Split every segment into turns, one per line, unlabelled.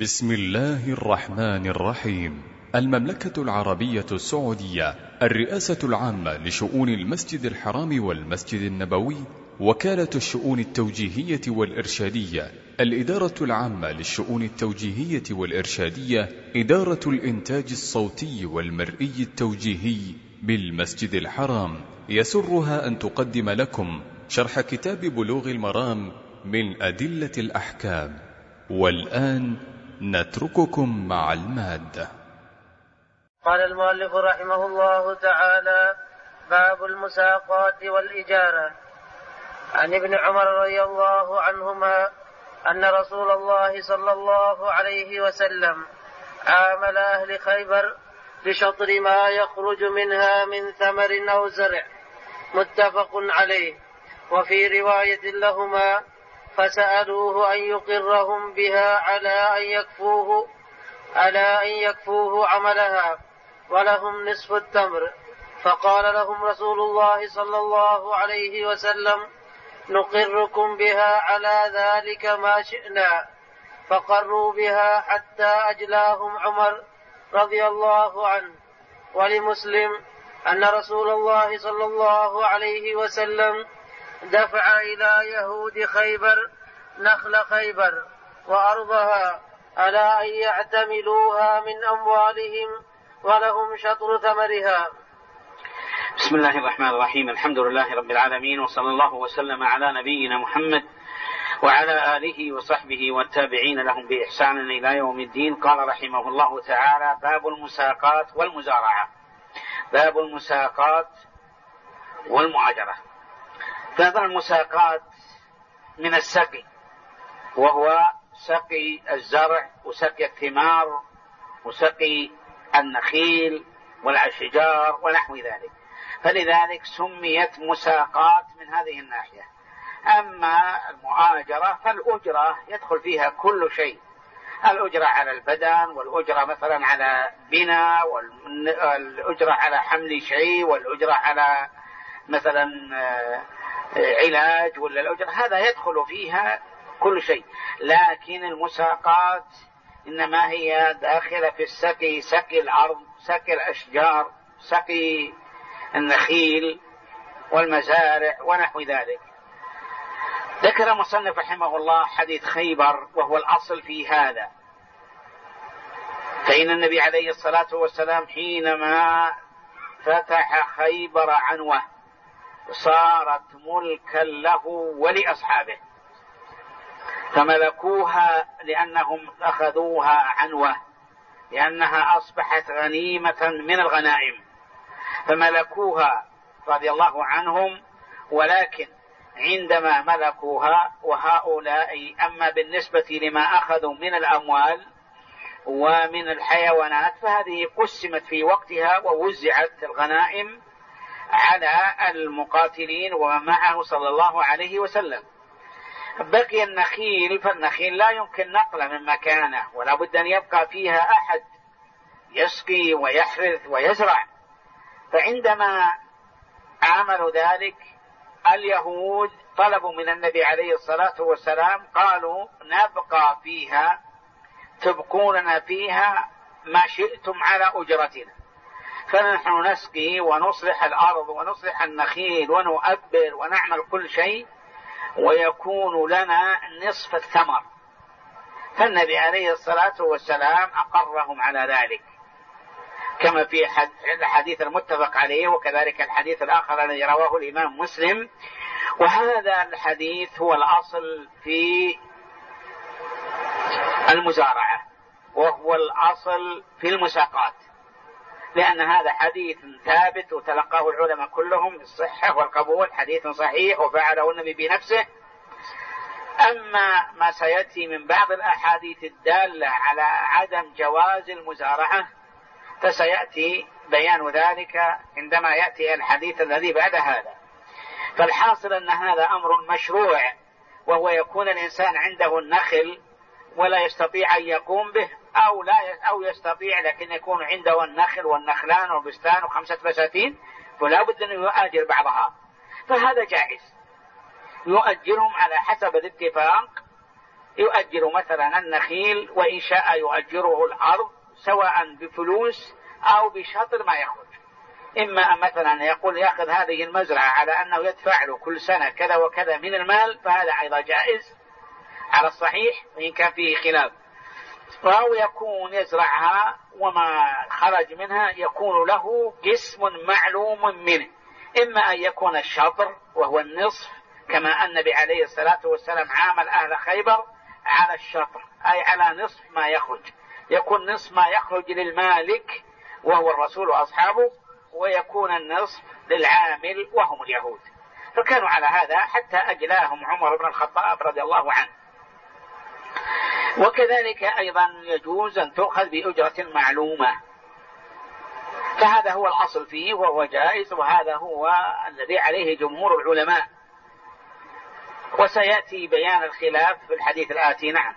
بسم الله الرحمن الرحيم. المملكة العربية السعودية، الرئاسة العامة لشؤون المسجد الحرام والمسجد النبوي، وكالة الشؤون التوجيهية والإرشادية، الإدارة العامة للشؤون التوجيهية والإرشادية، إدارة الإنتاج الصوتي والمرئي التوجيهي بالمسجد الحرام، يسرها أن تقدم لكم شرح كتاب بلوغ المرام من أدلة الأحكام. والآن نترككم مع المادة.
قال المؤلف رحمه الله تعالى: باب المساقات والإجارة. عن ابن عمر رضي الله عنهما أن رسول الله صلى الله عليه وسلم عامل أهل خيبر بشطر ما يخرج منها من ثمر أو زرع، متفق عليه. وفي رواية لهما: فسألوه أن يقرهم بها على أن يكفوه عملها ولهم نصف التمر، فقال لهم رسول الله صلى الله عليه وسلم: نقركم بها على ذلك ما شئنا. فقروا بها حتى أجلاهم عمر رضي الله عنه. ولمسلم أن رسول الله صلى الله عليه وسلم دفع إلى يهود خيبر نخل خيبر وأرضها على أن يعتملوها من أموالهم ولهم شطر ثمرها.
بسم الله الرحمن الرحيم. الحمد لله رب العالمين، وصلى الله وسلم على نبينا محمد وعلى آله وصحبه والتابعين لهم بإحسان إلى يوم الدين. قال رحمه الله تعالى: باب المساقات والمزارعة. باب المساقات والمعاجرة. باب المساقات من السقي، وهو سقي الزرع وسقي الثمار وسقي النخيل والأشجار ونحو ذلك، فلذلك سميت مساقات من هذه الناحية. أما المؤاجرة فالأجرة يدخل فيها كل شيء، الأجرة على البدن، والأجرة مثلا على بناء، والأجرة على حمل شيء، والأجرة على مثلا علاج، ولا الأجرة، هذا يدخل فيها كل شيء. لكن المساقات إنما هي داخلة في السقي، سقي الأرض، سقي الأشجار، سقي النخيل والمزارع ونحو ذلك. ذكر مصنف رحمه الله حديث خيبر، وهو الأصل في هذا. فإن النبي عليه الصلاة والسلام حينما فتح خيبر عنوة صارت ملكا له ولأصحابه، فملكوها لأنهم أخذوها عنوة، لأنها أصبحت غنيمة من الغنائم، فملكوها رضي الله عنهم. ولكن عندما ملكوها وهؤلاء، أما بالنسبة لما أخذوا من الأموال ومن الحيوانات، فهذه قسمت في وقتها ووزعت الغنائم على المقاتلين ومن معه صلى الله عليه وسلم. بقي النخيل، فالنخيل لا يمكن نقله من مكانه، ولا بد أن يبقى فيها أحد يسقي ويحرث ويزرع. فعندما عملوا ذلك اليهود طلبوا من النبي عليه الصلاة والسلام، قالوا: نبقى فيها، تبقوننا فيها ما شئتم على أجرتنا، فنحن نسقي ونصلح الأرض ونصلح النخيل ونؤبر ونعمل كل شيء، ويكون لنا نصف الثمر. فالنبي عليه الصلاة والسلام أقرهم على ذلك، كما في الحديث المتفق عليه، وكذلك الحديث الآخر الذي رواه الإمام مسلم. وهذا الحديث هو الأصل في المزارعة، وهو الأصل في المساقات، لأن هذا حديث ثابت وتلقاه العلماء كلهم بالصحة والقبول، حديث صحيح وفعله النبي بنفسه. أما ما سيأتي من بعض الأحاديث الدالة على عدم جواز المزارعة فسيأتي بيان ذلك عندما يأتي الحديث الذي بعد هذا. فالحاصل أن هذا أمر مشروع، وهو يكون الإنسان عنده النخل ولا يستطيع أن يقوم به، أو يستطيع لكن يكون عنده النخل والنخلان والبستان و5 بساتين، فلا بد أن يؤجر بعضها، فهذا جائز، يؤجرهم على حسب الاتفاق يؤجر مثلا النخيل، وإن شاء يؤجره الأرض سواء بفلوس أو بشطر ما يخرج. إما مثلا يقول يأخذ هذه المزرعة على أنه يدفع له كل سنة كذا وكذا من المال، فهذا أيضا جائز على الصحيح وإن كان فيه خلاف. أو يكون يزرعها وما خرج منها يكون له قسم معلوم منه، إما أن يكون الشطر وهو النصف كما النبي عليه الصلاة والسلام عامل أهل خيبر على الشطر، أي على نصف ما يخرج، يكون نصف ما يخرج للمالك وهو الرسول وأصحابه، ويكون النصف للعامل وهم اليهود. فكانوا على هذا حتى أجلاهم عمر بن الخطاب رضي الله عنه. وكذلك أيضا يجوز أن تؤخذ بأجرة معلومة، فهذا هو الأصل فيه وهو جائز، وهذا هو الذي عليه جمهور العلماء، وسيأتي بيان الخلاف في الحديث الآتي. نعم.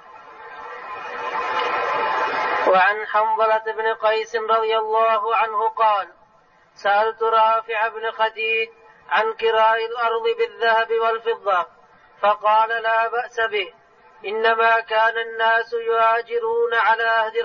وعن حنظلة بن قيس رضي الله عنه قال: سألت رافع بن خديج عن كراء الأرض بالذهب والفضة، فقال: لا بأس به، إنما كان الناس يهاجرون على عهد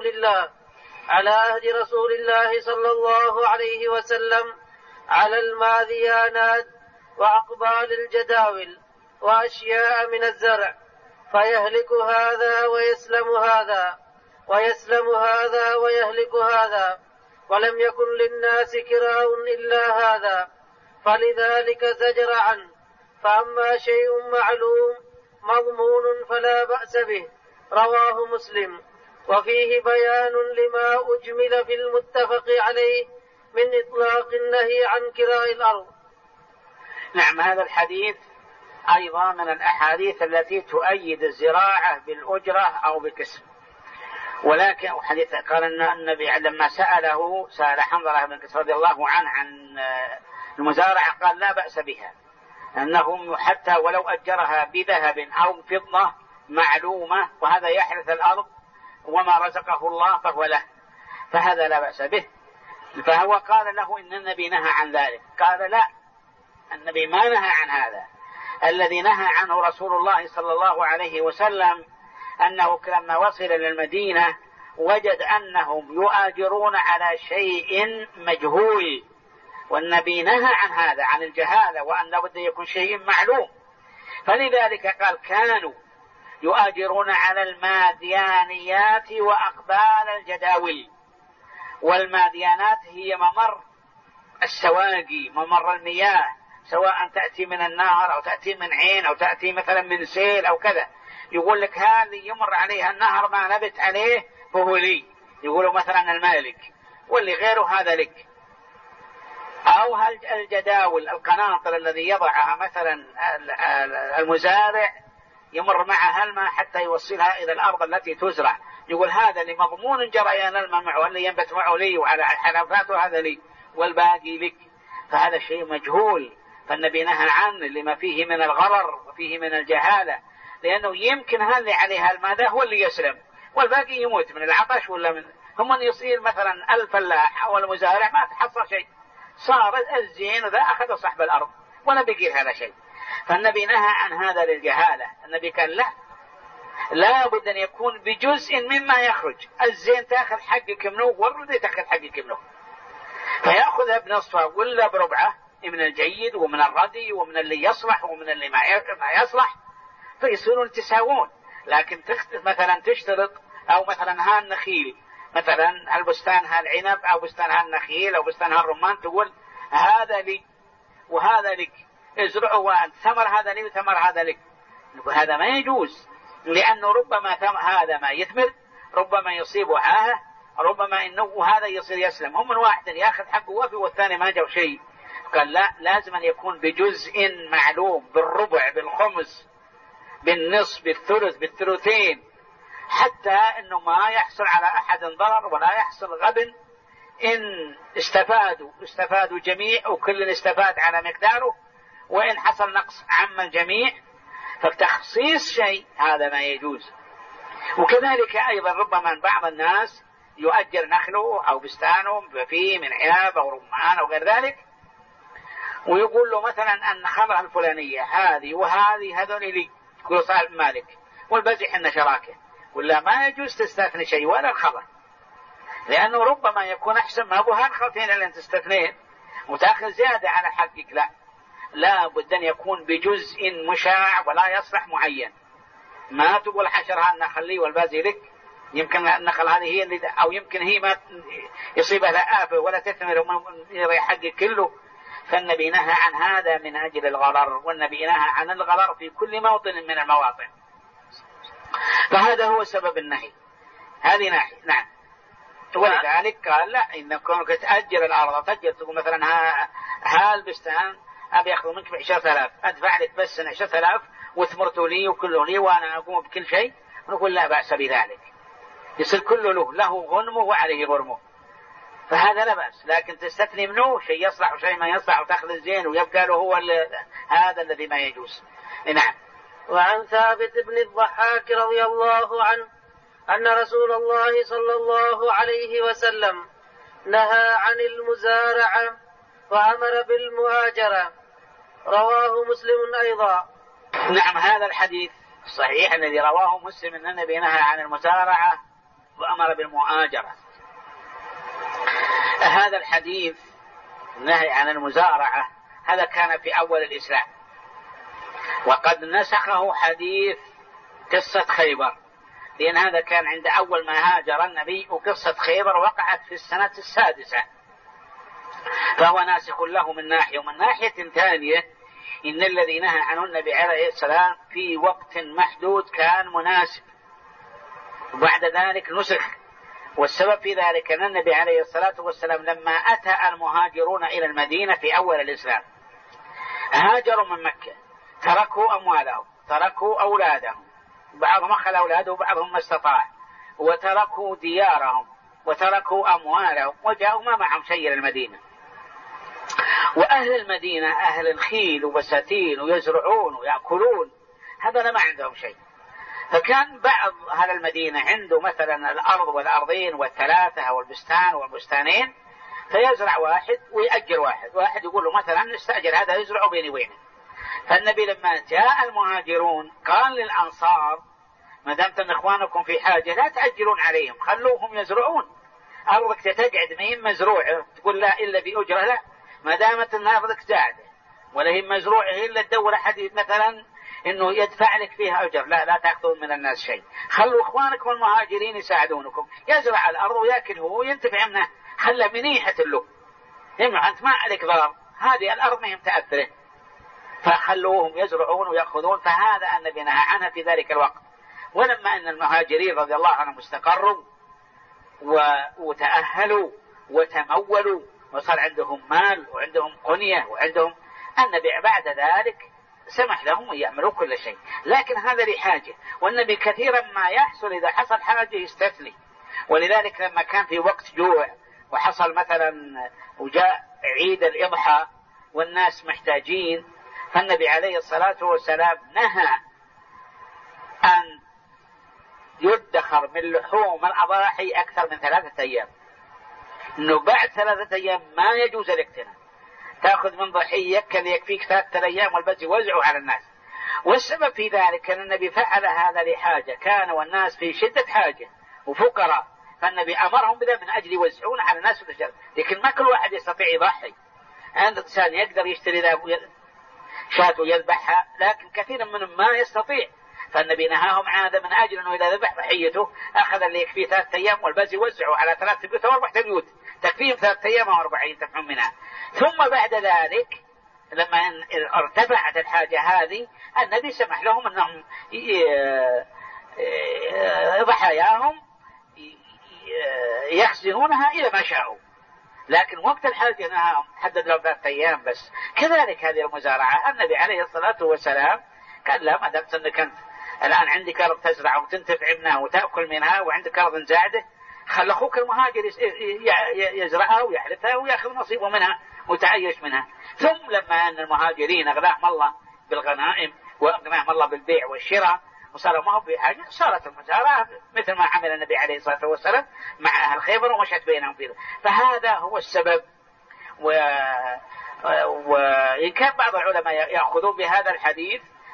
رسول الله صلى الله عليه وسلم على الماذيانات وأقبال الجداول وأشياء من الزرع، فيهلك هذا ويسلم هذا، ويسلم هذا ويهلك هذا، ولم يكن للناس كراء إلا هذا، فلذلك زجر عنه. فأما شيء معلوم مضمون فلا بأس به، رواه مسلم. وفيه بيان لما أجمل في المتفق عليه من إطلاق النهي عن كراء الأرض.
نعم، هذا الحديث أيضا من الأحاديث التي تؤيد الزراعة بالأجرة أو بالكسب. ولكن حديث قال أن النبي لما سأل حنظلة بن قيس رضي الله عنه عن المزارعة قال: لا بأس بها، أنهم حتى ولو أجرها بذهب أو فضة معلومة، وهذا يحرث الأرض وما رزقه الله فهو له، فهذا لا بأس به. فهو قال له إن النبي نهى عن ذلك، قال: لا، النبي ما نهى عن هذا. الذي نهى عنه رسول الله صلى الله عليه وسلم أنه لما وصل إلى المدينة وجد أنهم يؤاجرون على شيء مجهول، والنبي نهى عن هذا، عن الجهالة، وأن لابد يكون شيء معلوم. فلذلك قال: كانوا يؤاجرون على الماديانيات وأقبال الجداول. والماديانات هي ممر السواقي، ممر المياه، سواء تأتي من النهر أو تأتي من عين أو تأتي مثلا من سيل أو كذا. يقول لك هذه يمر عليها النهر ما نبت عليه فهو لي، يقولوا مثلا المالك، واللي غيره هذا لك. أو الجداول، القناطر الذي يضعها مثلا المزارع يمر معها الماء حتى يوصلها إلى الأرض التي تزرع، يقول هذا لمضمون جريان الماء معه، واللي ينبت معه لي، وعلى حلفاته هذا لي، والباقي لك. فهذا شيء مجهول، فالنبي نهى عنه لما فيه من الغرر وفيه من الجهالة، لأنه يمكن هذا عليها الماء هو اللي يسلم، والباقي يموت من العطش ولا من هم من يصير مثلا الفلاح أو المزارع ما تحصل شيء، صار الزين ذا أخذ صاحب الأرض ولا بقي هذا شيء. فالنبي نهى عن هذا للجهالة. النبي قال: لا بد أن يكون بجزء مما يخرج، الزين تأخذ حقك منه والردي تأخذ حقك منه، فيأخذها بنصفه ولا بربعه من الجيد ومن الردي ومن اللي يصلح ومن اللي ما يصلح، فيصيرون تساوون. لكن مثلا تشترط، أو مثلا ها النخيل، مثلا البستان ها العنب أو بستان ها النخيل أو بستان ها الرمان، تقول هذا لي وهذا لك، ازرعه وأنت، ثمر هذا لي وثمر هذا لك. هذا ما يجوز، لأنه ربما هذا ما يثمر، ربما يصيب عاهة، ربما إنه هذا يصير يسلم. هم من واحد يأخذ حقه وفي والثاني ما جاء شيء. قال: لا، لازم أن يكون بجزء معلوم، بالربع، بالخمس، بالنصف، بالثلث، بالثلثين، حتى أنه ما يحصل على أحد ضرر ولا يحصل غبن. إن استفادوا جميع وكل استفاد على مقداره، وإن حصل نقص عم الجميع. فتخصيص شيء هذا ما يجوز. وكذلك أيضا ربما بعض الناس يؤجر نخله أو بستانه فيه من عنب أو رمان أو غير ذلك، ويقول له مثلا أن خمرها الفلانية هذه وهذه هذول لي، يقول صاحب مالك، والبزح إن شراكه، ولا ما يجوز تستثني شيء ولا الخبر، لأنه ربما يكون أحسن ما أبو هالخلطين اللي أنت تستثنين وتأخذ زيادة على حقك. لا بد أن يكون بجزء مشاع ولا يصلح معين. ما تقول حشرها النخل لي والبازي لك، يمكن النخل هذه هي اللي أو يمكن هي ما يصيبها لا آفة ولا تثمر وما حقك كله. فالنبي نهى عن هذا من أجل الغرر، والنبي نهى عن الغرر في كل موطن من المواطن، فهذا هو سبب النهي. هذه ناحية. نعم. ولذلك قال لا، إن كونك تأجر الأرض، تأجر تقول مثلا هالبستان أبي أخذ منك ب10,000، أدفع لك بس 10,000 وثمرته لي وكله لي وأنا أقوم بكل شيء، نقول لا بأس بذلك، يصير كله له غنمه وعليه غرمه، فهذا لا بأس. لكن تستثني منه شيء يصلح وشيء ما يصلح وتأخذ الزين ويبقى له هو هذا الذي ما يجوز. نعم.
وعن ثابت بن الضحاك رضي الله عنه أن رسول الله صلى الله عليه وسلم نهى عن المزارعة وأمر بالمهاجرة، رواه مسلم أيضا.
نعم، هذا الحديث الصحيح الذي رواه مسلم أن النبي نهى عن المزارعة وأمر بالمهاجرة. هذا الحديث النهي عن المزارعة هذا كان في أول الإسلام، وقد نسخه حديث قصة خيبر، لأن هذا كان عند أول ما هاجر النبي، وقصة خيبر وقعت في السنة 6، فهو ناسخ له من ناحية. ومن ناحية ثانية إن الذي نهى عنه النبي عليه السلام في وقت محدود كان مناسب، وبعد ذلك نسخ. والسبب في ذلك أن النبي عليه الصلاة والسلام لما أتى المهاجرون إلى المدينة في أول الإسلام هاجروا من مكة، تركوا أموالهم، تركوا أولادهم، بعضهم أخذ أولاده وبعضهم ما استطاع، وتركوا ديارهم وتركوا أموالهم، وجاءوا ما معهم شيء للمدينة. وأهل المدينة أهل الخيل وبساتين ويزرعون ويأكلون، هذا ما عندهم شيء. فكان بعض أهل المدينة عنده مثلا الأرض والأرضين والثلاثة أو البستان والبستانين، فيزرع واحد ويأجر واحد يقول له مثلا استأجر هذا يزرع بيني وبينه. فالنبي لما جاء المهاجرون قال للأنصار ما دامت أن إخوانكم في حاجة لا تأجرون عليهم، خلوهم يزرعون. أرضك تقعد مين مزروعة تقول لا إلا بأجرة، لا، ما دامت أن أرضك زاده ولا هي مزروعة إلا تدور أحد مثلا إنه يدفع لك فيها أجر، لا تأخذون من الناس شيء، خلوا إخوانكم المهاجرين يساعدونكم، يزرع الأرض ويأكل هو وينتفع منها، خلى منيحة له، يمنع أنت ما عليك ضرر، هذه الأرض ما هي متأثرة، فخلوهم يزرعون ويأخذون. فهذا النبي نهى عنها في ذلك الوقت. ولما أن المهاجرين رضي الله عنهم استقروا وتأهلوا وتمولوا وصار عندهم مال وعندهم قنية وعندهم، النبي بعد ذلك سمح لهم أن يعملوا كل شيء، لكن هذا لحاجة، والنبي كثيرا ما يحصل إذا حصل حاجة يستثني. ولذلك لما كان في وقت جوع وحصل مثلا وجاء عيد الإضحى والناس محتاجين، فالنبي عليه الصلاة والسلام نهى أن يدخر من لحوم الأضاحي أكثر من 3 أيام، إنه بعد 3 أيام ما يجوز الاقتناء، تأخذ من ضحية كذا يكفيك 3 أيام والبس يوزعوا على الناس. والسبب في ذلك أن النبي فعل هذا لحاجة، كان والناس في شدة حاجة وفقراء، فالنبي أمرهم بذلك من أجل يوزعون على الناس في الشرق. لكن ما كل واحد يستطيع يضحي، عند إنسان يقدر يشتري شاة ويذبحها، لكن كثير منهم ما يستطيع، فالنبي نهاهم عن هذا من أجل أنه إذا ذبح ضحيته أخذ اللي يكفيه 3 أيام والباقي يوزعوا على 3 بيوت أو 4 بيوت، تكفيهم 3 أيام أو 4 ينتفعون منها. ثم بعد ذلك لما ارتفعت الحاجة هذه النبي سمح لهم أنهم ضحاياهم يخزنونها إلى ما شاءوا، لكن وقت الحاجة نهاهم، حدد لهم 3 أيام بس. كذلك هذه المزارعة النبي عليه الصلاة والسلام قال لا، ما دمت أنك أنت الآن عندك أرض تزرع وتنتفع منها وتأكل منها وعندك أرض زاده، خل أخوك المهاجر يزرعها ويحرثها ويأخذ نصيبه منها وتعيش منها. ثم لما أن المهاجرين أغناهم الله بالغنائم وأغناهم الله بالبيع والشراء وصاروا معهم بحاجة، صارت المزارعة مثل ما عمل النبي عليه الصلاة والسلام مع أهل خيبر ومشت بينهم فيه. فهذا هو السبب. وإن كان بعض العلماء يأخذون بهذا الحديث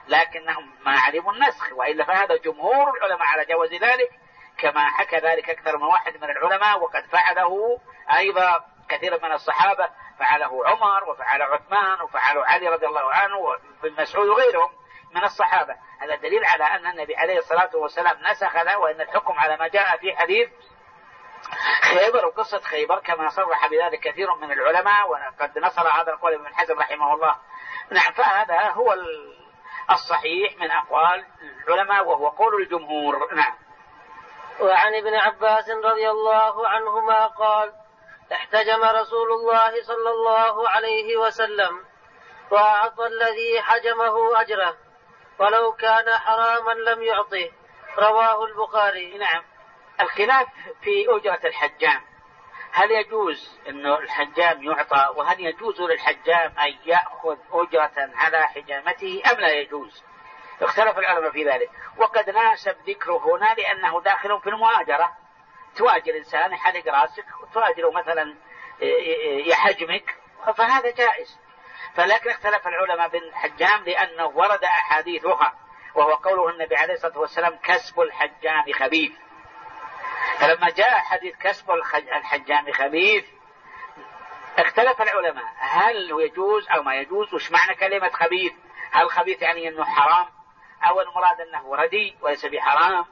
لكنهم ما علموا النسخ، وإلا فهذا جمهور العلماء على جواز ذلك، كما حكى ذلك أكثر من واحد من العلماء، وقد فعله أيضا كثير من الصحابة، فعله عمر وفعل عثمان وفعله علي رضي الله عنه وابن مسعود وغيرهم من الصحابة. هذا دليل على أن النبي عليه الصلاة والسلام نسخ له، وأن الحكم على ما جاء في حديث خيبر وقصة خيبر كما صرح بذلك كثير من العلماء، وقد نصر هذا القول ابن حزم رحمه الله. نعم، فهذا هو الصحيح من أقوال العلماء وهو قول الجمهور. نعم.
وعن ابن عباس رضي الله عنهما قال: احتجم رسول الله صلى الله عليه وسلم وأعطى الذي حجمه أجره ولو كان حراما لم يعطه. رواه البخاري.
نعم. الخلاف في أجرة الحجام، هل يجوز أن الحجام يعطى، وهل يجوز للحجام أن يأخذ أجرة على حجامته أم لا يجوز؟ اختلف العلماء في ذلك، وقد ناسب ذكره هنا لأنه داخل في المؤاجرة. تواجر إنسان يحلق راسك وتواجره مثلا يحجمك، فهذا جائز. فلكن اختلف العلماء بالحجام لأنه ورد أحاديث أخرى، وهو قوله النبي عليه الصلاة والسلام: كسب الحجام خبيث. فلما جاء حديث كسب الحجام خبيث اختلف العلماء هل هو يجوز أو ما يجوز، وش معنى كلمة خبيث؟ هل خبيث يعني أنه حرام، أو المراد أنه ردي وليس بحرام؟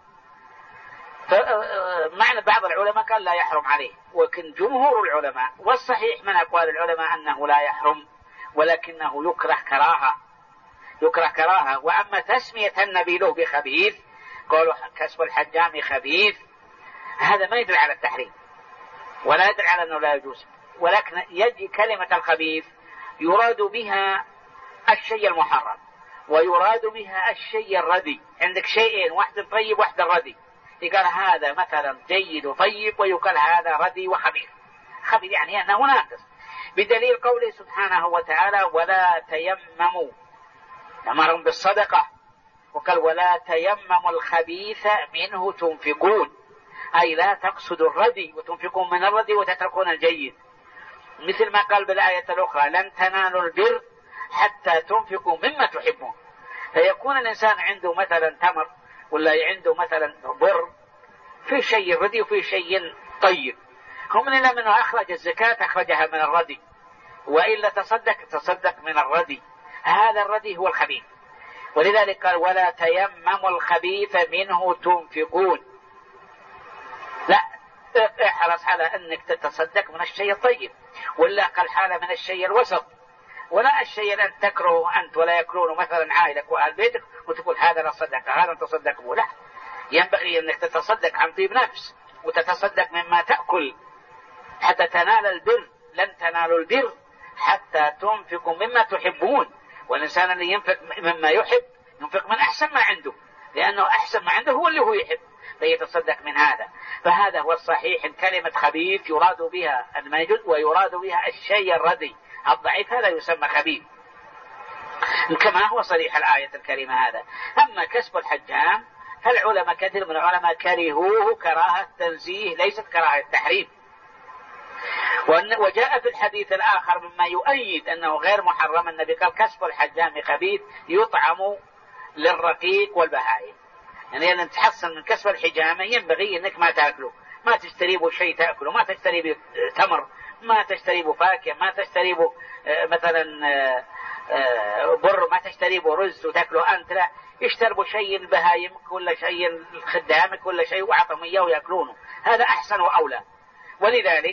فمعنى بعض العلماء قال لا يحرم عليه، ولكن جمهور العلماء والصحيح من أقوال العلماء أنه لا يحرم، ولكنه يكره كراهة. وأما تسمية النبي له بخبيث، قالوا كسب الحجام خبيث، هذا ما يدل على التحريم ولا يدل على أنه لا يجوز، ولكن يجي كلمة الخبيث يراد بها الشيء المحرم ويراد بها الشيء الردي. عندك شيئين، واحد طيب واحد ردي، يقال هذا مثلا جيد وطيب، ويقال هذا ردي وخبيث. خبيث يعني أنه ناقص، بدليل قوله سبحانه وتعالى: ولا تيمموا، أمرهم بالصدقة، وقال: ولا تيمموا الخبيث منه تنفقون، أي لا تقصدوا الردي وتنفقون من الردي وتتركون الجيد. مثل ما قال بالآية الأخرى: لن تنالوا البر حتى تنفقوا مما تحبون. فيكون الإنسان عنده مثلا تمر، ولا عنده مثلا بر، في شيء ردي وفي شيء طيب، هم إلا منه أخرج الزكاة أخرجها من الردي، وإلا تصدق من الردي. هذا الردي هو الخبيث، ولذلك قال: ولا تيمموا الخبيث منه تنفقون. لا، احرص على أنك تتصدق من الشيء الطيب، ولا قال حالة من الشيء الوسط، ولا الشيء الذي تكرهه أنت ولا يكرهه مثلا عائلك وأهل بيتك وتقول هذا لا صدق، هذا تصدق به. لا، ينبغي أنك تتصدق عن طيب نفس، وتتصدق مما تأكل حتى تنال البر. لن تنالوا البر حتى تنفقوا مما تحبون، والإنسان اللي ينفق مما يحب ينفق من أحسن ما عنده، لأنه أحسن ما عنده هو اللي هو يحب، فيتصدق من هذا. فهذا هو الصحيح، إن كلمة خبيث يراد بها الموجود ويراد بها الشيء الردي الضعيف، هذا يسمى خبيث كما هو صريح الآية الكريمة هذا. أما كسب الحجام فالعلماء كثير من العلماء كرهوه كراهة تنزيه ليست كراهة تحريم. وجاء في الحديث الآخر مما يؤيد أنه غير محرم، النبي قال: كسب الحجام خبيث يطعم للرقيق والبهائم. يعني أن تحصل من كسب الحجامة ينبغي أنك ما تأكله، ما تشتري به شيء تأكله، ما تشتري به تمر، ما تشتري به فاكهة، ما تشتري به مثلا بر، ما تشتري به رز وتأكله أنت، لا، يشتربوا شيء البهايم، كل شيء خدامك، كل شيء وعطهم إياه ويأكلونه، هذا أحسن وأولى. ولذلك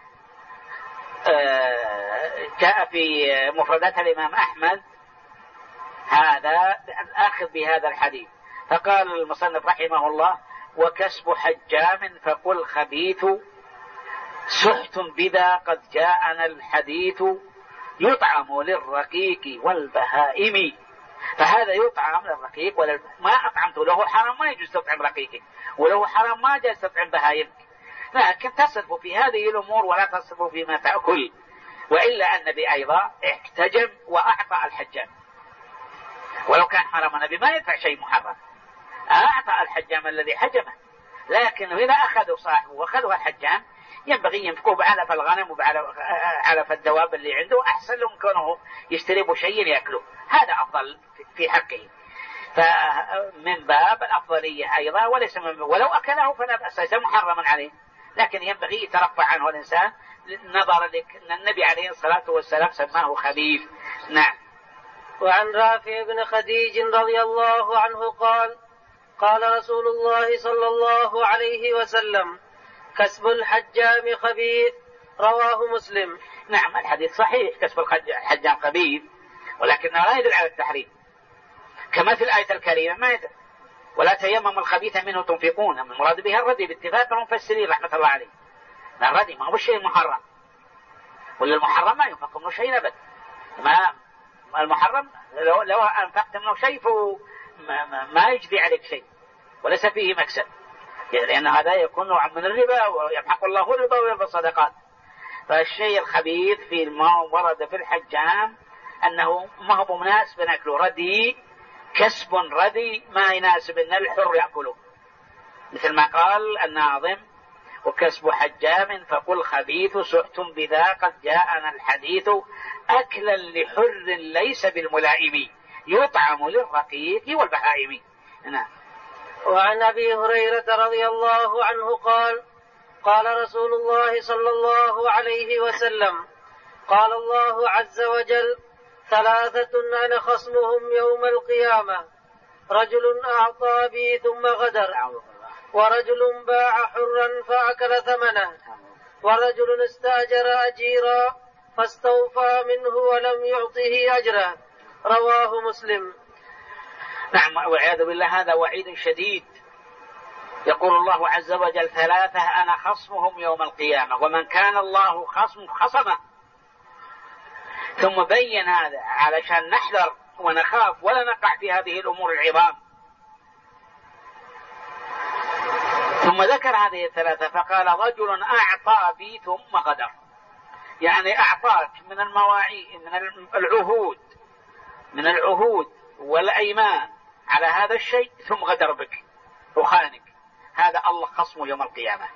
جاء في مفردات الإمام أحمد هذا الأخذ بهذا الحديث، فقال المصنف رحمه الله: وكسب حجام فقل خبيث سحت بذا قد جاءنا الحديث يطعم للرقيق والبهائم. فهذا يطعم للرقيق ما أطعمته له حرام، ما يجوز تطعم رقيقك، وله حرام ما جاز تطعم بهائمك، لكن تصرف في هذه الأمور ولا تصرف فيما تأكل. وإلا النبي أيضا احتجم وأعطى الحجام، ولو كان حرام النبي ما يدفع شيء محرم، أعطى الحجام الذي حجمه، لكن إذا أخذوا صاحبه وأخذوا الحجام ينبغي ينفقوا بعلف الغنم وبعلف الدواب اللي عنده، أحسن لهم كونه يشتربوا شيء يأكلوا، هذا أفضل في حقه. فمن باب الأفضلية أيضا، وليس ولو أكله فلا بأس، ليس محرما عليه، لكن ينبغي يترفع عنه الإنسان نظرا أن النبي عليه الصلاة والسلام سماه خبيث. نعم.
وعن رافع بن خديج رضي الله عنه قال: قال رسول الله صلى الله عليه وسلم: كسب الحجام خبيث. رواه مسلم.
نعم، الحديث صحيح، كسب الحجام خبيث، ولكنه لا يدل على التحريم، كما في الآية الكريمة ما يدل: ولا تيمموا الخبيث منه تنفقون. المراد بها الردي باتفاق المفسرين رحمة الله عليه. الردي ما هو الشيء المحرم، ولا المحرم ما ينفق منه شيء أبدا. ما المحرم لو أنفقت منه شيء ما يجزي عليك شيء وليس فيه مكسب، لأن هذا يكون نوع من الربا، ويمحق الله الربا ويربى الصدقات. فالشيء الخبيث في ما ورد في الحجام أنه ما هو مناسب نأكله، ردي، كسب ردي ما يناسب أن الحر يأكله، مثل ما قال الناظم: وكسب حجام فقل خبيث سحت بذا قد جاءنا الحديث أكلا لحر ليس بالملائم يطعم للرقيق والبهائم. نعم.
وعن أبي هريرة رضي الله عنه قال: قال رسول الله صلى الله عليه وسلم: قال الله عز وجل: ثلاثة أنا خصمهم يوم القيامة: رجل أعطى بي ثم غدر، ورجل باع حرا فأكل ثمنه، ورجل استأجر أجيرا فاستوفى منه ولم يعطه أجره. رواه مسلم.
نعم، والعياذ بالله، هذا وعيد شديد. يقول الله عز وجل: ثلاثة أنا خصمهم يوم القيامة، ومن كان الله خصمه. ثم بين هذا علشان نحذر ونخاف ولا نقع في هذه الأمور العظام. ثم ذكر هذه الثلاثة فقال: رجل أعطى بي ثم غدر، يعني أعطاك من المواعيد، من العهود والأيمان على هذا الشيء، ثم غدر بك وخانك، هذا الله خصمه يوم القيامة.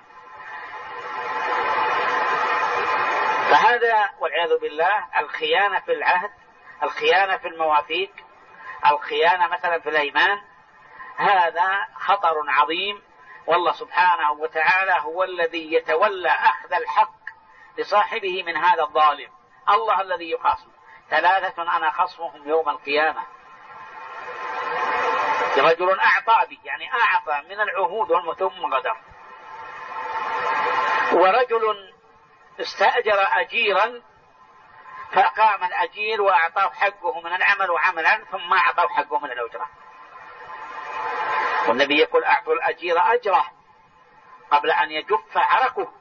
فهذا والعياذ بالله الخيانة في العهد، الخيانة في المواثيق، الخيانة مثلا في الأيمان، هذا خطر عظيم. والله سبحانه وتعالى هو الذي يتولى أخذ الحق لصاحبه من هذا الظالم، الله الذي يخاصم. ثلاثة أنا خصمهم يوم القيامة: رجل أعطى بي، يعني أعطى من العهود والمثم غدر، ورجل استأجر أجيرا فأقام الأجير وأعطاه حقه من العمل وعملا ثم أعطاه حقه من الأجرة. والنبي يقول: أعطوا الأجير أجره قبل أن يجف عرقه.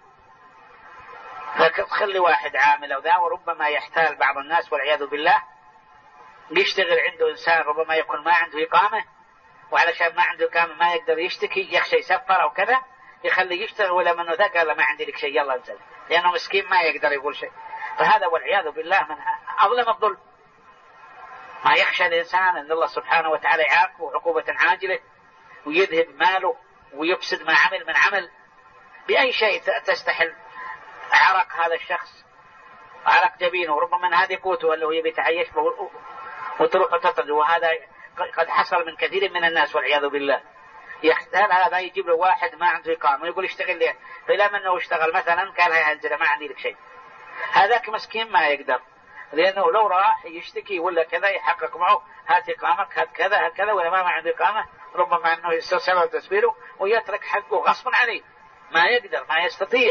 فخلي واحد عامل أو ذا، وربما يحتال بعض الناس والعياذ بالله يشتغل عنده إنسان ربما يكون ما عنده إقامة، وعلشان ما عنده إقامة ما يقدر يشتكي، يخشى يسفر أو كذا، يخلي يشتغل ولا منه ذا، قال ما عندي لك شيء يلا انزل، لأنه مسكين ما يقدر يقول شيء. فهذا والعياذ بالله من أظلم الظلم. ما يخشى الإنسان أن الله سبحانه وتعالى يعاقبه عقوبة عاجلة ويذهب ماله ويفسد ما عمل من عمل بأي شيء تستحل عرق هذا الشخص، عرق جبينه، ربما من هذه قوته اللي هو يبي يتعيش وتروح وتطرد. وهذا قد حصل من كثير من الناس والعياذ بالله. يحتال هذا يجيب له واحد ما عنده إقامة ويقول اشتغل ليه، فإلا منه اشتغل مثلا قال هينزل ما عندي لك شيء، هذاك مسكين ما يقدر، لأنه لو راح يشتكي ولا كذا يحقق معه هات إقامك هات كذا هات كذا، ولا ما عنده إقامة ربما أنه يستسلم تسبيله ويترك حقه غصبا عليه، ما يقدر ما يستطيع.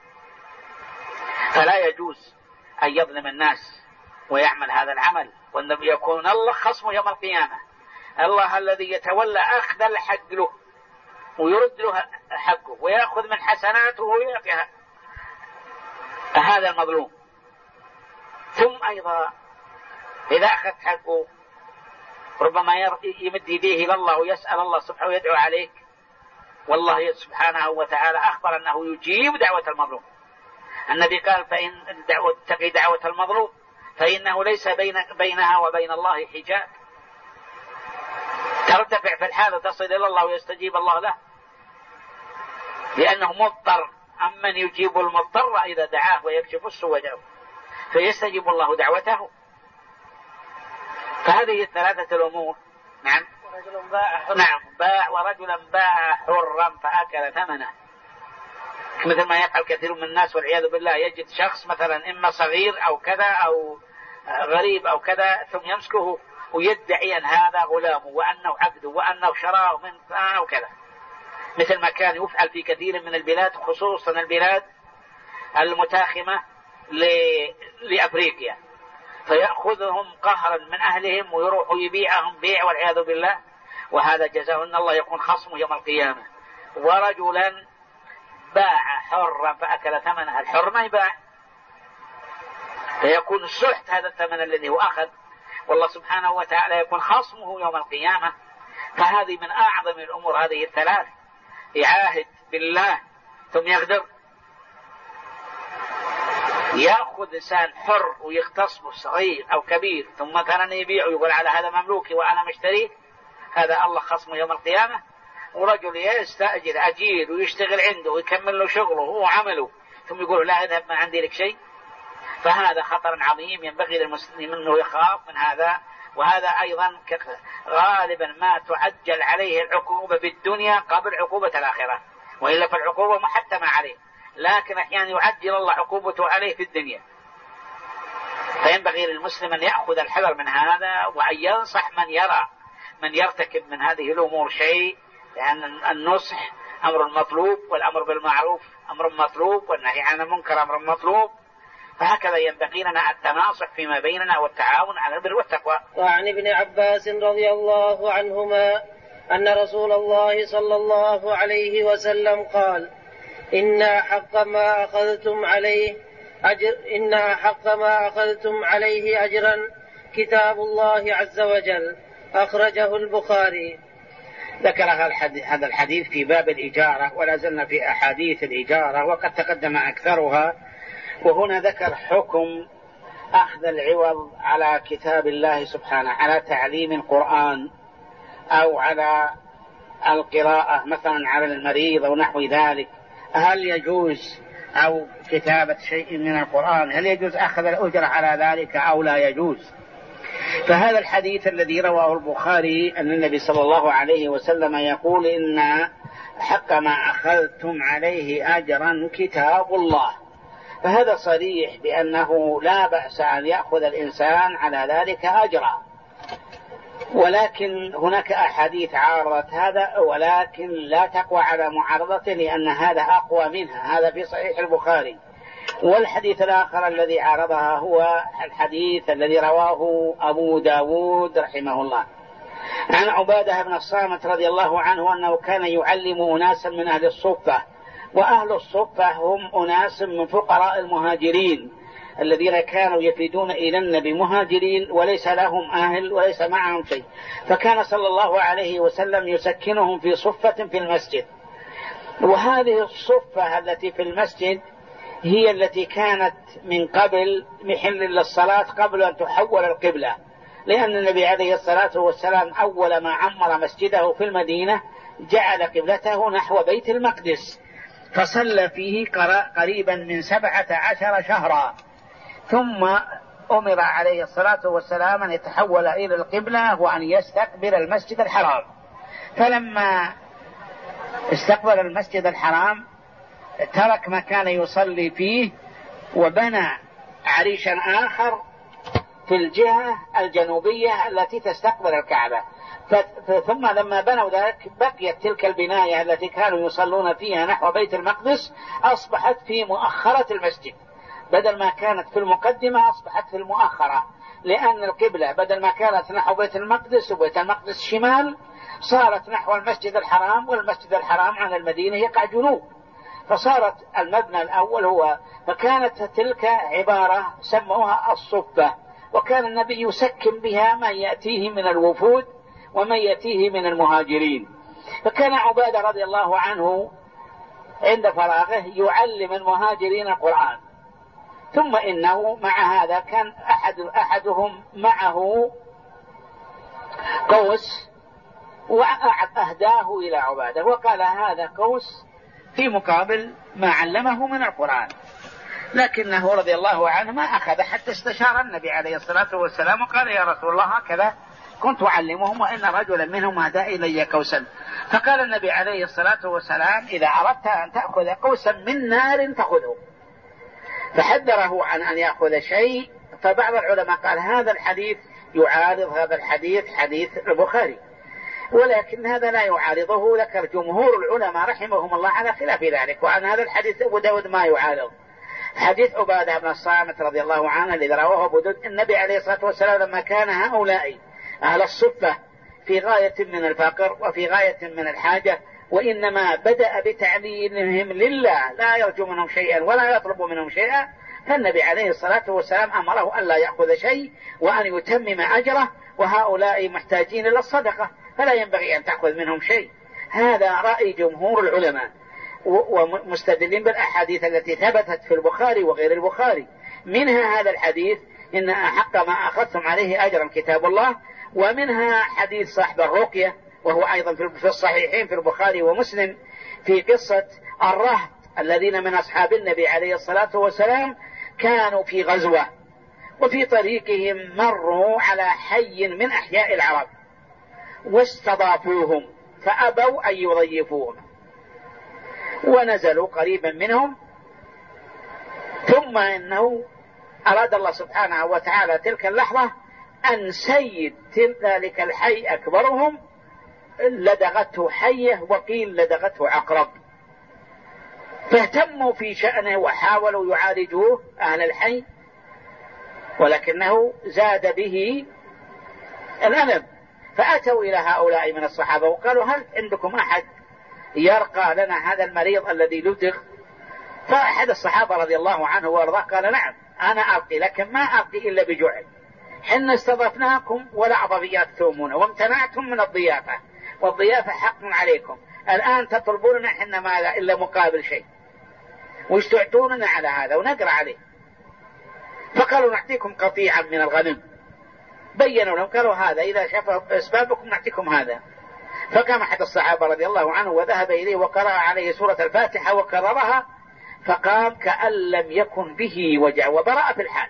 فلا يجوز أن يظلم الناس ويعمل هذا العمل، والنبي يكون الله خصمه يوم القيامة، الله الذي يتولى أخذ الحق له ويرد له حقه ويأخذ من حسناته ويعطيها هذا المظلوم. ثم أيضا إذا أخذ حقه ربما يمد يديه إلى الله ويسأل الله سبحانه ويدعو عليك، والله سبحانه وتعالى أخبر أنه يجيب دعوة المظلوم. النبي قال: فإن اتقي دعوة المظلوم فإنه ليس بينها وبين الله حجاب، ترتفع في الحال وتصل إلى الله ويستجيب الله له، لأنه مضطر. أمن يجيب المضطر إذا دعاه ويكشف السوء له، فيستجيب الله دعوته. فهذه الثلاثة الأمور. نعم. نعم باع ورجلا باع حرا فأكل ثمنه، مثل ما يفعل كثير من الناس والعياذ بالله. يجد شخص مثلا إما صغير أو كذا أو غريب أو كذا ثم يمسكه ويدعي أن هذا غلامه وأنه عبده وأنه شراه من أو كذا، مثل ما كان يفعل في كثير من البلاد خصوصا البلاد المتاخمة لأفريقيا، فيأخذهم قهرا من أهلهم ويروح يبيعهم بيع والعياذ بالله، وهذا جزاء أن الله يكون خصمه يوم القيامة. ورجلا باع حرا فأكل ثمنه، الحر ما يباع، فيكون السحت هذا الثمن الذي هو أخذ، والله سبحانه وتعالى يكون خصمه يوم القيامة. فهذه من أعظم الأمور هذه الثلاث، يعاهد بالله ثم يغدر، يأخذ إنسان حر ويغتصبه صغير أو كبير ثم مثلا يبيع ويقول على هذا مملوكي وأنا مشتريه، هذا الله خصمه يوم القيامة. ورجل يستأجر أجير ويشتغل عنده ويكمل له شغله وعمله ثم يقول لا اذهب ما عندي لك شيء، فهذا خطر عظيم ينبغي للمسلم أنه يخاف من هذا. وهذا أيضا غالبا ما تعجل عليه العقوبة بالدنيا قبل عقوبة الآخرة، وإلا فالعقوبة محتمة عليه، لكن أحيانا يعجل الله عقوبته عليه في الدنيا. فينبغي للمسلم أن يأخذ الحذر من هذا، وأن ينصح من يرى من يرتكب من هذه الأمور شيء، لأن النصح أمر مطلوب، والأمر بالمعروف أمر مطلوب، والنهي عن المنكر أمر مطلوب. فهكذا ينبغي لنا التناصح فيما بيننا والتعاون على البر والتقوى.
وعن ابن عباس رضي الله عنهما أن رسول الله صلى الله عليه وسلم قال: إن أحق ما أخذتم عليه أجرا كتاب الله عز وجل، أخرجه البخاري.
ذكر هذا الحديث في باب الإجارة، ولا زلنا في أحاديث الإجارة وقد تقدم أكثرها. وهنا ذكر حكم أخذ العوض على كتاب الله سبحانه، على تعليم القرآن أو على القراءة مثلا على المريض أو نحو ذلك، هل يجوز، أو كتابة شيء من القرآن هل يجوز أخذ الأجرة على ذلك أو لا يجوز؟ فهذا الحديث الذي رواه البخاري أن النبي صلى الله عليه وسلم يقول: إن حق ما أخذتم عليه أجرا كتاب الله، فهذا صريح بأنه لا بأس أن يأخذ الإنسان على ذلك أجرا. ولكن هناك أحاديث عارضت هذا، ولكن لا تقوى على معارضته، لأن هذا أقوى منها. هذا في صحيح البخاري. والحديث الآخر الذي عارضها هو الحديث الذي رواه أبو داود رحمه الله عن عبادة بن الصامت رضي الله عنه أنه كان يعلم أناسا من أهل الصفة، وأهل الصفة هم أناس من فقراء المهاجرين الذين كانوا يفيدون إلى النبي مهاجرين وليس لهم أهل وليس معهم شيء، فكان صلى الله عليه وسلم يسكنهم في صفة في المسجد. وهذه الصفة التي في المسجد هي التي كانت من قبل محل للصلاة قبل أن تحول القبلة، لأن النبي عليه الصلاة والسلام أول ما عمر مسجده في المدينة جعل قبلته نحو بيت المقدس، فصلى فيه قريبا من 17 شهرا، ثم أمر عليه الصلاة والسلام أن يتحول إلى القبلة وأن يستقبل المسجد الحرام. فلما استقبل المسجد الحرام ترك ما كان يصلي فيه وبنى عريشا آخر في الجهة الجنوبية التي تستقبل الكعبة. ثم لما بنوا ذلك بقيت تلك البناية التي كانوا يصلون فيها نحو بيت المقدس أصبحت في مؤخرة المسجد، بدل ما كانت في المقدمة أصبحت في المؤخرة، لأن القبلة بدل ما كانت نحو بيت المقدس وبيت المقدس شمال صارت نحو المسجد الحرام، والمسجد الحرام عن المدينة يقع جنوب، فصارت المبنى الأول هو، فكانت تلك عبارة سموها الصفة، وكان النبي يسكن بها من يأتيه من الوفود ومن يأتيه من المهاجرين. فكان عبادة رضي الله عنه عند فراغه يعلم المهاجرين القرآن. ثم إنه مع هذا كان أحدهم معه قوس وأهداه إلى عبادة وقال: هذا قوس في مقابل ما علمه من القرآن. لكنه رضي الله عنه ما أخذ حتى استشار النبي عليه الصلاة والسلام وقال: يا رسول الله هكذا كنت أعلمهم وإن رجلا منهم أهدى إلي قوسا. فقال النبي عليه الصلاة والسلام إذا أردت أن تأخذ قوسا من نار فخذه. فحذره عن أن يأخذ شيء. فبعض العلماء قال هذا الحديث يعارض هذا الحديث حديث البخاري، ولكن هذا لا يعارضه. ذكر جمهور العلماء رحمهم الله على خلاف ذلك، وعن هذا الحديث أبو داود ما يعارض حديث عبادة بن الصامت رضي الله عنه الذي رواه أبو داود. النبي عليه الصلاة والسلام لما كان هؤلاء أهل الصفة في غاية من الفقر وفي غاية من الحاجة، وإنما بدأ بتعليمهم لله لا يرجو منهم شيئا ولا يطلب منهم شيئا، فالنبي عليه الصلاة والسلام أمره أن لا يأخذ شيء وأن يتمم أجره، وهؤلاء محتاجين إلى الصدقة فلا ينبغي أن تأخذ منهم شيء. هذا رأي جمهور العلماء، ومستدلين بالأحاديث التي ثبتت في البخاري وغير البخاري، منها هذا الحديث إن أحق ما أخذتم عليه أجرا كتاب الله، ومنها حديث صاحب الرقية وهو أيضا في الصحيحين في البخاري ومسلم في قصة الرهط الذين من أصحاب النبي عليه الصلاة والسلام كانوا في غزوة، وفي طريقهم مروا على حي من أحياء العرب واستضافوهم فأبوا أن يضيفوهم، ونزلوا قريبا منهم. ثم إنه أراد الله سبحانه وتعالى تلك اللحظة أن سيد ذلك الحي أكبرهم لدغته حية وقيل لدغته عقرب، فاهتموا في شأنه وحاولوا يعالجوه أهل الحي، ولكنه زاد به الألم. فأتوا إلى هؤلاء من الصحابة وقالوا هل عندكم أحد يرقى لنا هذا المريض الذي لدغ؟ فأحد الصحابة رضي الله عنه وارضاه قال نعم أنا أرقي، لكن ما أرقي إلا بجعل، حنا استضفناكم ولا ضيافة تؤمون وامتنعتم من الضيافة، والضيافة حق عليكم، الآن تطلبوننا حنا ما إلا مقابل شيء، وش تعطوننا على هذا ونقرأ عليه؟ فقالوا نعطيكم قطيعا من الغنم. بينوا لهم قالوا هذا إذا شاف أسبابكم نعطيكم هذا. فقام أحد الصحابة رضي الله عنه وذهب إليه وقرأ عليه سورة الفاتحة وكررها، فقام كأن لم يكن به وجع وبرأ في الحال.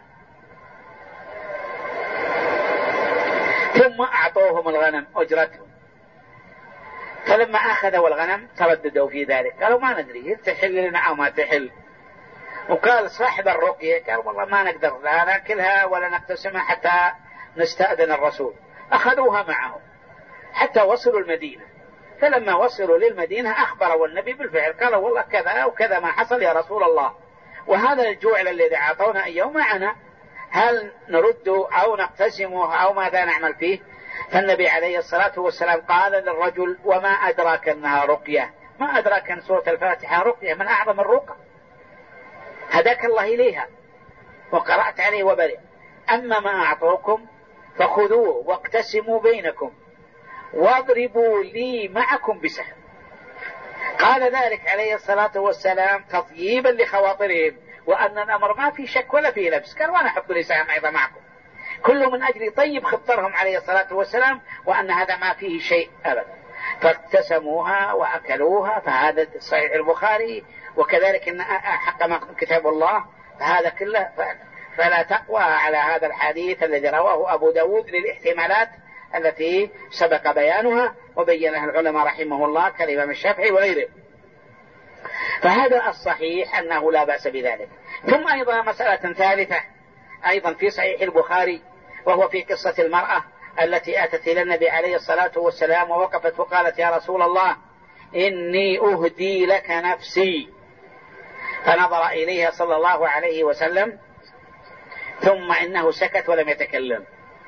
ثم أعطوهم الغنم أجرتهم. فلما أخذوا الغنم ترددوا في ذلك، قالوا ما ندري هل تحل لنا أو ما تحل. وقال صاحب الرقية قال والله ما نقدر لا نأكلها ولا نقتسمها حتى نستأذن الرسول. أخذوها معهم حتى وصلوا المدينة. فلما وصلوا للمدينة أخبروا النبي بالفعل، قالوا والله كذا وكذا ما حصل يا رسول الله، وهذا الجوع الذي أعطونا إياه معنا، هل نرده أو نقتسمه أو ماذا نعمل فيه؟ فالنبي عليه الصلاة والسلام قال للرجل وما أدراك أنها رقية؟ ما أدراك أن سورة الفاتحة رقية من أعظم الرقى، هداك الله إليها وقرأت عليه وبرئ. أما ما أعطوكم فخذوه واقتسموا بينكم واضربوا لي معكم بسهم. قال ذلك عليه الصلاة والسلام تطييبا لخواطرهم، وأن الأمر ما في شك ولا في لبس. قال وأنا أحط لي سهم أيضا معكم، كل من أجل طيب خطرهم عليه الصلاة والسلام، وأن هذا ما فيه شيء أبدا. فاقتسموها وأكلوها، فهذا صحيح البخاري. وكذلك إن حق ما كتاب الله، فهذا كله فلا تقوى على هذا الحديث الذي رواه أبو داود للاحتمالات التي سبق بيانها وبينها العلماء رحمه الله كالإمام الشافعي وغيره. فهذا الصحيح أنه لا بأس بذلك. ثم أيضا مسألة ثالثة أيضا في صحيح البخاري، وهو في قصة المرأة التي أتت إلى النبي عليه الصلاة والسلام ووقفت وقالت يا رسول الله إني أهدي لك نفسي، فنظر إليها صلى الله عليه وسلم ثم إنه سكت ولم يتكلم.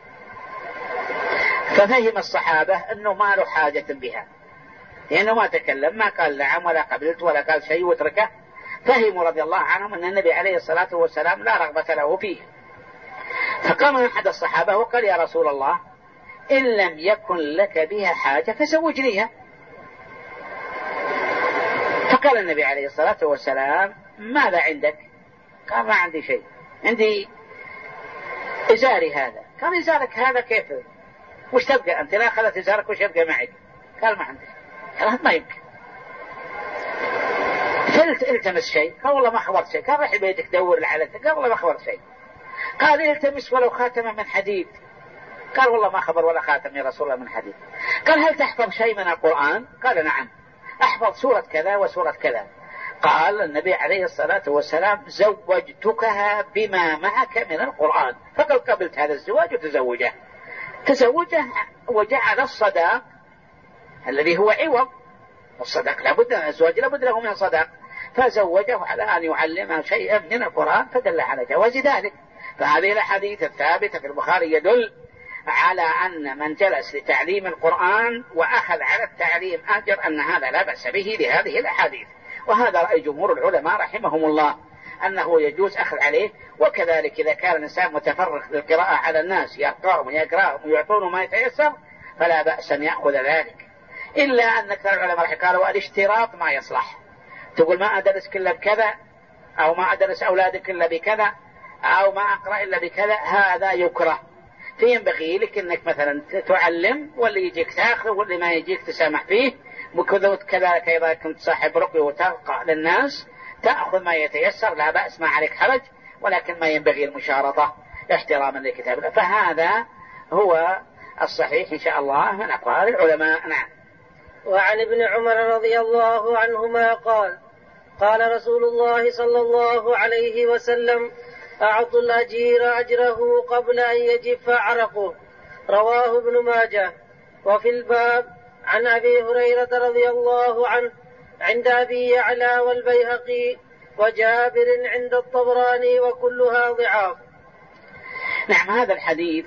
ففهم الصحابة أنه ما له حاجة بها، لأنه ما تكلم، ما قال نعم ولا قبلت ولا قال شيء وتركه. فهموا رضي الله عنهم أن النبي عليه الصلاة والسلام لا رغبة له فيه. فقام أحد الصحابة وقال يا رسول الله إن لم يكن لك بها حاجة فزوجنيها. فقال النبي عليه الصلاة والسلام ماذا عندك؟ قال ما عندي شيء، عندي إزاري هذا. قال إزارك هذا كيف؟ وش تبقى أنت؟ لا أخذت إزارك وش يبقى معك؟ قال ما عندي. قال ما يمكن. التمس شيء. قال والله ما خبرت شيء. قال رح بيتك دور لعلتك. قال والله ما خبرت شيء. قال التمس ولو خاتما من حديد. قال والله ما خبر ولا خاتم يا رسول الله من حديث. قال هل تحفظ شيء من القرآن؟ قال نعم أحفظ سورة كذا وسورة كذا. قال النبي عليه الصلاة والسلام زوجتكها بما معك من القرآن. فقال قبلت هذا الزواج وتزوجه. وجعل الصداق الذي هو عوض، والصداق لابد من الزواج لابد له من صداق، فزوجه على أن يعلمها شيئا من القرآن، فدل على جواز ذلك. فهذه الأحاديث الثابتة في البخاري يدل على أن من جلس لتعليم القرآن وأخذ على التعليم أجر أن هذا لا بأس به لهذه الأحاديث. وهذا رأي جمهور العلماء رحمهم الله أنه يجوز أخذ عليه. وكذلك إذا كان الإنسان متفرغ للقراءة على الناس يقرأهم ويعطونه ما يتيسر فلا بأس أن يأخذ ذلك، إلا أن أكثر العلماء قالوا الاشتراط ما يصلح. تقول ما أدرس كلا بكذا، أو ما أدرس أولادك إلا بكذا، أو ما أقرأ إلا بكذا، هذا يكره. فينبغي لك أنك مثلا تعلم، واللي يجيك تأخذ واللي ما يجيك تسامح فيه. وكذلك إذا كنت صاحب رقي وتقرأ للناس تأخذ ما يتيسر لا بأس، ما عليك حرج، ولكن ما ينبغي المشارطة احتراما لكتاب الله. فهذا هو الصحيح إن شاء الله من أقوال العلماء. نعم.
وعن ابن عمر رضي الله عنهما قال قال رسول الله صلى الله عليه وسلم أعطوا الأجير أجره قبل أن يجف عرقه. رواه ابن ماجه. وفي الباب عن أبي هريرة رضي الله عنه عند أبي يعلى والبيهقي وجابر عند الطبراني وكلها ضعاف.
نعم. هذا الحديث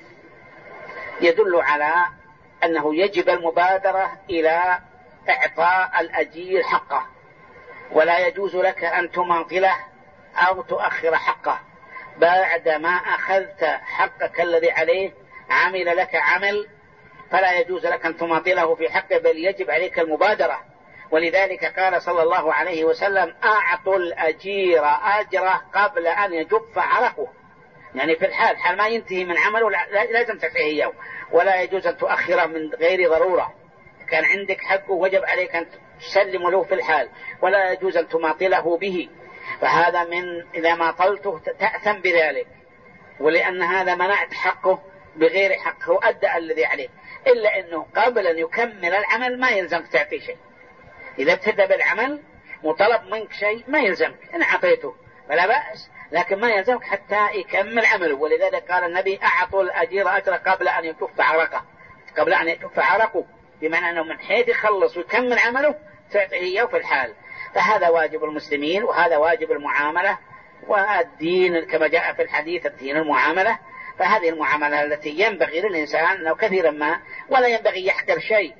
يدل على أنه يجب المبادرة إلى إعطاء الأجير حقه، ولا يجوز لك أن تماطله أو تؤخر حقه. بعدما أخذت حقك الذي عليه عمل لك عمل فلا يجوز لك أن تماطله في حقه، بل يجب عليك المبادرة. ولذلك قال صلى الله عليه وسلم أعطوا الأجير أجره قبل أن يجف عرقه، يعني في حال ما ينتهي من عمله لازم تعطيه، ولا يجوز أن تؤخره من غير ضرورة. كان عندك حقه وجب عليك أن تسلم له في الحال، ولا يجوز أن تماطله به. فهذا من إذا ماطلته تأثم بذلك، ولأن هذا منعت حقه بغير حقه أدى الذي عليه. إلا أنه قبل أن يكمل العمل ما يلزمك تعطيه شيء. إذا ابتدأ بالعمل وطلب منك شيء ما يلزمك، إن أعطيته فلا بأس، لكن ما يلزمك حتى يكمل عمله. ولذلك قال النبي أعطوا الأجير أجره قبل أن يكف عرقه، قبل أن يكف عرقه، بمعنى أنه من حيث يخلص ويكمل عمله تعطيه إياه في الحال. فهذا واجب المسلمين، وهذا واجب المعاملة. والدين كما جاء في الحديث الدين المعاملة. فهذه المعاملة التي ينبغي للإنسان أنه كثيرا ما ولا ينبغي يحقر شيء،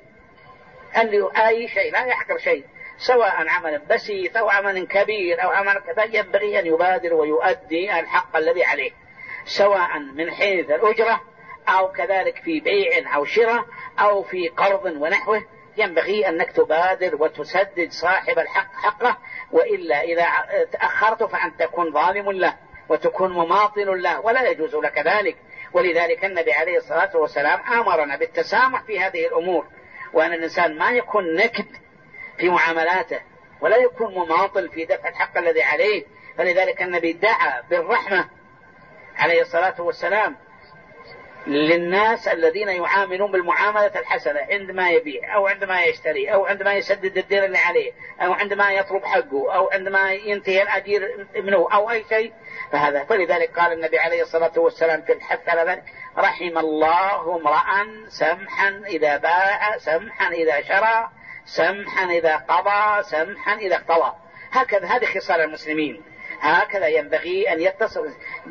أي شيء لا يحقر شيء، سواء عمل بسيط أو عمل كبير أو عمل كذا، ينبغي أن يبادر ويؤدي الحق الذي عليه، سواء من حيث الأجرة أو كذلك في بيع أو شراء أو في قرض ونحوه. ينبغي أنك تبادر وتسدد صاحب الحق حقه، وإلا إذا تأخرت فأنت تكون ظالم له وتكون مماطل له، ولا يجوز لك ذلك. ولذلك النبي عليه الصلاة والسلام أمرنا بالتسامح في هذه الأمور، وأن الإنسان ما يكون نكد في معاملاته ولا يكون مماطل في دفع الحق الذي عليه. فلذلك النبي دعا بالرحمة عليه الصلاة والسلام للناس الذين يعاملون بالمعاملة الحسنة عندما يبيع أو عندما يشتري أو عندما يسدد الدين اللي عليه أو عندما يطلب حقه أو عندما ينتهي الأجير منه أو أي شيء. فلذلك قال النبي عليه الصلاة والسلام في الحث على ذلك: رحم الله امرأ سمحا إذا باع، سمحا إذا شرى، سمحا إذا قضى، سمحا إذا اقتضى. هكذا هذه خصال المسلمين، هكذا ينبغي أن يتصل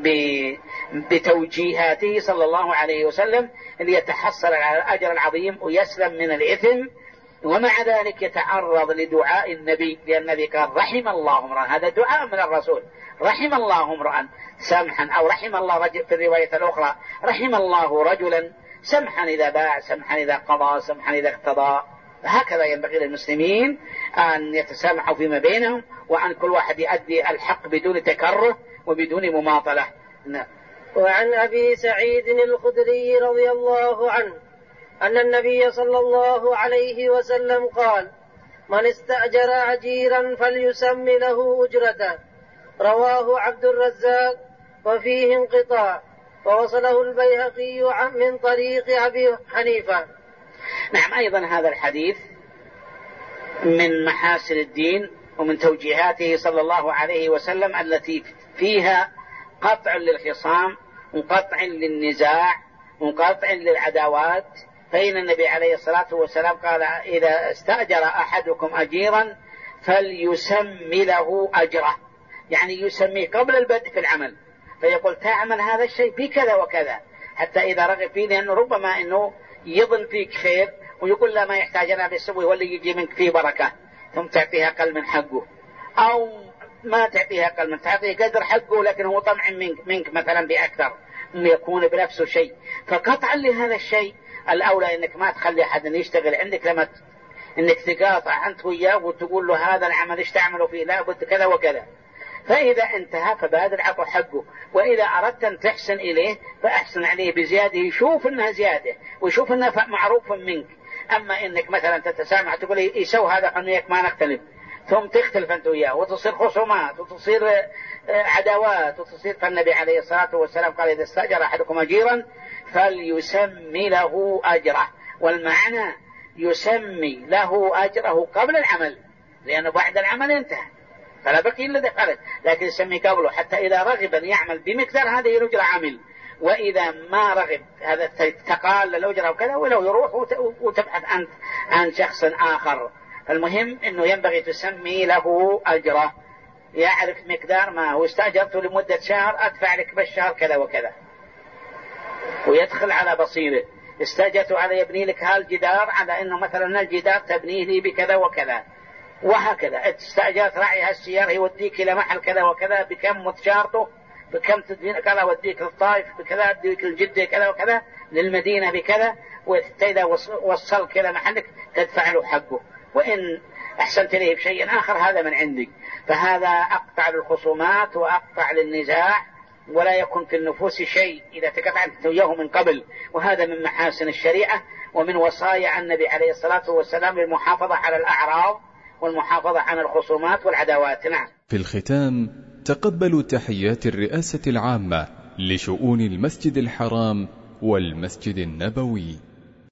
بتوجيهاته صلى الله عليه وسلم ليتحصل على الأجر العظيم ويسلم من الإثم. ومع ذلك يتعرض لدعاء النبي، لأن النبي قال: رحم الله امرأ، هذا دعاء من الرسول، رحم الله امرأ سمحا، أو رحم الله رجل في الرواية الأخرى: رحم الله رجلا سمحا إذا باع، سمحا إذا قضى، سمحا إذا اقتضى. هكذا ينبغي للمسلمين أن يتسامحوا فيما بينهم، وأن كل واحد يؤدي الحق بدون تكره وبدون مماطلة.
وعن أبي سعيد الخدري رضي الله عنه أن النبي صلى الله عليه وسلم قال: من استأجر عجيرا فليسم له أجرته. رواه عبد الرزاق وفيه انقطاع. ووصله البيهقي من طريق أبي حنيفة.
نعم، أيضا هذا الحديث من محاسن الدين ومن توجيهاته صلى الله عليه وسلم التي فيها قطع للخصام وقطع للنزاع وقطع للعداوات. فإن النبي عليه الصلاة والسلام قال: إذا استأجر أحدكم أجيرا فليسمي له أجره، يعني يسميه قبل البدء في العمل، فيقول: تعمل هذا الشيء بكذا وكذا، حتى إذا رغب فيه، لأنه ربما أنه يظن فيك خير ويقول: لا، ما يحتاج أنا بيسوي ولا يجي منك فيه بركة، ثم تعطيها أقل من حقه، أو ما تعطيها أقل من، تعطيه قدر حقه لكن هو طمع منك مثلا بأكثر، يكون بنفسه شيء. فقطعا لهذا الشيء الأولى أنك ما تخلي أحد يشتغل عندك، لما أنك تقاطع أنت وياه وتقول له: هذا العمل إيش تعمله فيه؟ لا بد كذا وكذا. فإذا انتهى فبادر عطوا حقه، وإذا أردت أن تحسن إليه فأحسن عليه بزيادة، يشوف أنها زيادة ويشوف أنها معروف منك. أما إنك مثلا تتسامح تقول: يسوي هذا حنيك ما نختلف، ثم تختلف أنت وياه وتصير خصومات وتصير عداوات وتصير. فالنبي عليه الصلاة والسلام قال: إذا استأجر أحدكم أجيرا فليسمي له أجره، والمعنى يسمي له أجره قبل العمل، لأنه بعد العمل انتهى فلا بقي إلا دخلت، لكن يسمي قبله حتى إذا رغب أن يعمل بمقدار هذه الأجرة عمل، وإذا ما رغب هذا تقال الأجرة وكذا، ولو يروح وتبحث أنت عن شخص آخر. فالمهم أنه ينبغي تسمي له أجره، يعرف مقدار ما هو. استأجرته لمدة شهر، أدفع لك بالشهر كذا وكذا، ويدخل على بصيره. استأجرته على يبني لك هالجدار، على أنه مثلا الجدار تبنيه لي بكذا وكذا، وهكذا. استأجرت راعي هالسيارة يوديك إلى محل كذا وكذا، بكم متشارته، بكم تدين كذا، وديك للطائف بكذا، وديك للجدة كذا وكذا، للمدينة بكذا، وإذا وصل كذا محلك تدفع له حقه، وإن أحسنت إليه بشيء آخر هذا من عندك. فهذا أقطع للخصومات وأقطع للنزاع، ولا يكون في النفوس شيء إذا تقطعت وياه من قبل. وهذا من محاسن الشريعة ومن وصايا النبي عليه الصلاة والسلام للمحافظة على الأعراض والمحافظة على الخصومات والعداوات. نعم.
في الختام تقبلوا تحيات الرئاسة العامة لشؤون المسجد الحرام والمسجد النبوي.